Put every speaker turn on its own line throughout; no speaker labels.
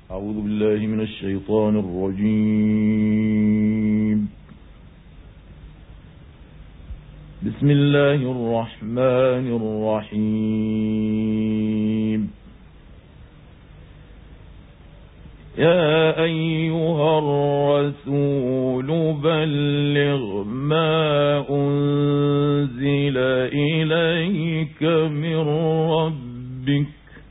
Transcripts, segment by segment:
أعوذ بالله من الشيطان الرجيم. بسم الله الرحمن الرحيم. يا أيها الرسول بلغ ما أنزل إليك من ربك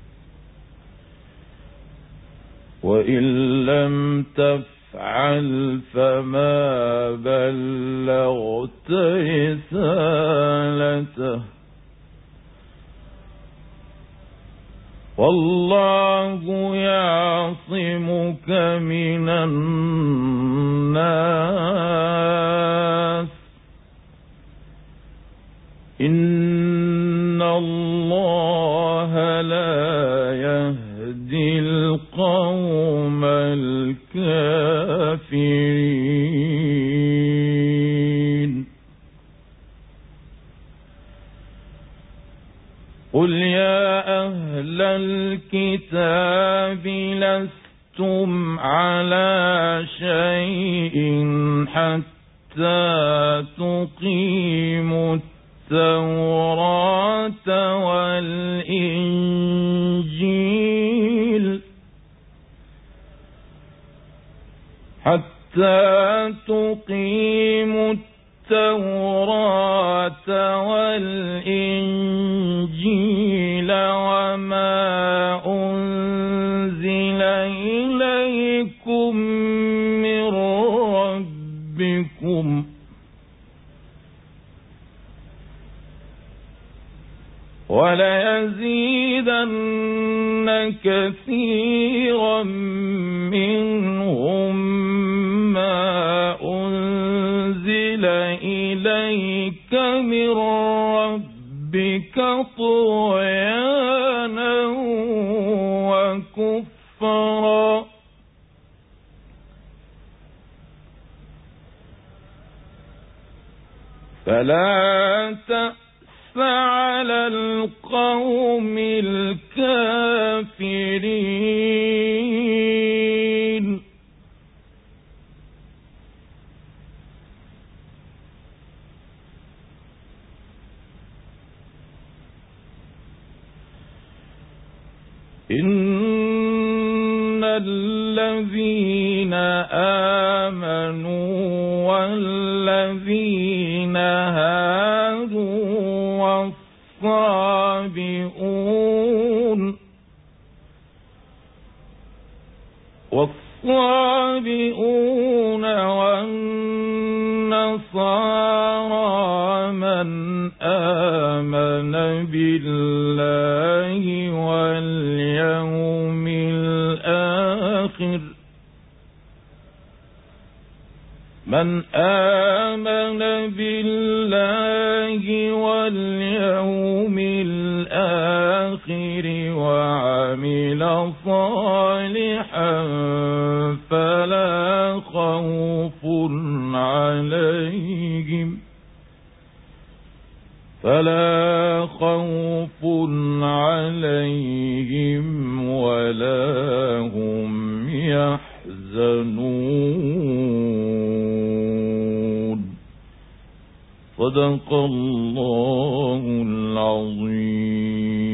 وإن لم تفعل فما بلغت رسالته والله يعصمك من الناس إن الله لا يهدي القوم الكافرين. قل يا أهل الكتاب لستم على شيء حتى تقيموا التوراة والإنجيل وما أنزل إليكم من ربكم وليزيدن كثيرا منهم ما أنزل إليك من ربك طغيانا وكفرا فلا تأس على القوم الكافرين. إن الذين آمنوا والذين هادوا والصابئون والنصارى من آمن بالله واليوم الآخر وعمل صالحا فلا خوف عليهم ولا هم يحزنون. صدق الله العظيم.